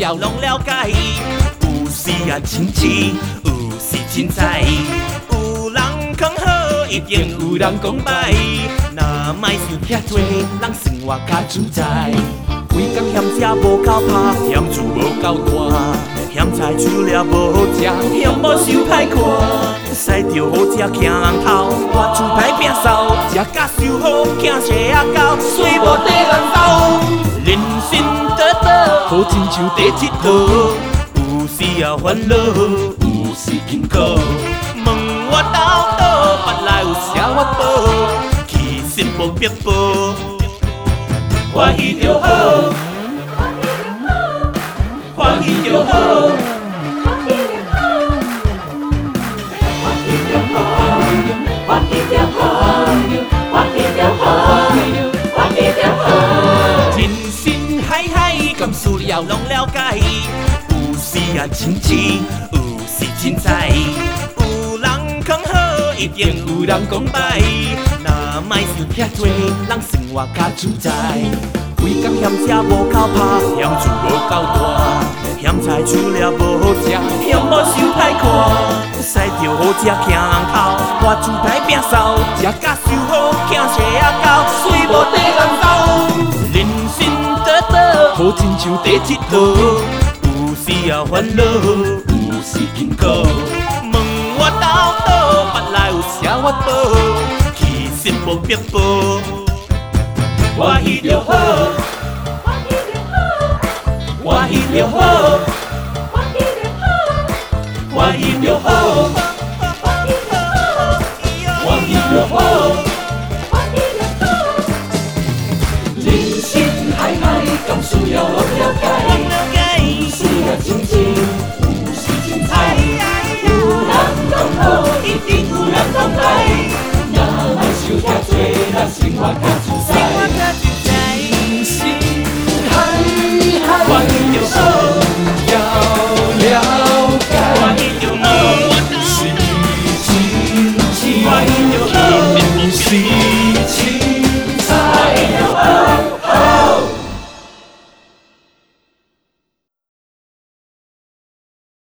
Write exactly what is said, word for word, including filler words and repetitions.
了拢了解。有时啊亲切，有时凊彩。有人讲好，一定有人讲歹。若莫想遐多，人生活较自在。规工嫌食无够拍，嫌厝无够大，嫌菜煮了无好食，嫌某受歹看。驶着好食行人头，我厝歹摒扫，食甲收好，囝婿仔狗，水无地人走。人生短短，好亲像地佚佗，有时啊烦恼，有时紧苦。问我斗倒，别来有啥我报，其实无必报。欢喜就好，欢喜就好，欢喜就好，欢喜就好，欢喜就好，欢喜就好，欢喜就好。人生海海，甘事了拢了解。有时啊亲切，有时凊彩。有人讲好，一定有人讲歹。若莫想遐多，人生活较自在。规工嫌食无够拍，嫌厝无够大，嫌菜煮了无好食，嫌某受歹看。驶着好食行人头，我厝歹摒扫，食甲收好，囝婿仔狗，水无地人走。人生短短，好亲像地佚佗，有时啊烦恼，有时紧苦。问我斗倒，别来有啥我报，其实无必报。欢喜就好，欢喜就好，欢喜就好，欢喜就好，欢喜就好，欢喜就好，欢喜就好。人生海海，甘事了拢了解。有时啊亲切，有时凊彩。有人讲好，一定有人讲歹。若莫想遐多，咱生活较